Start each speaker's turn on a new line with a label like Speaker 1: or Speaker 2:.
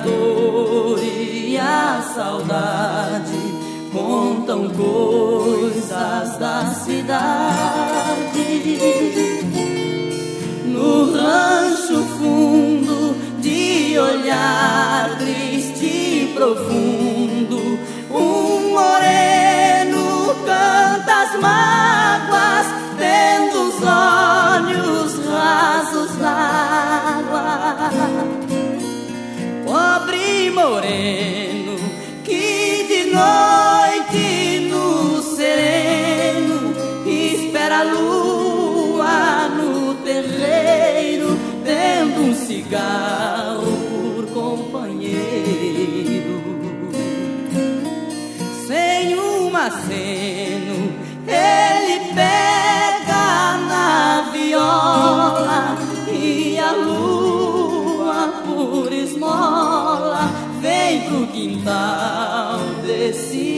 Speaker 1: dor e a saudade contam coisas da cidade. No rancho fundo, de olhar triste e profundo, um moreno canta as mágoas, tendo os olhos rasos d'água. Pobre moreno, que de noite no sereno espera a lua no terreiro, tendo um cigarro por companheiro. Sem um aceno ele pega na viola, e a lua por esmola vem pro quintal desse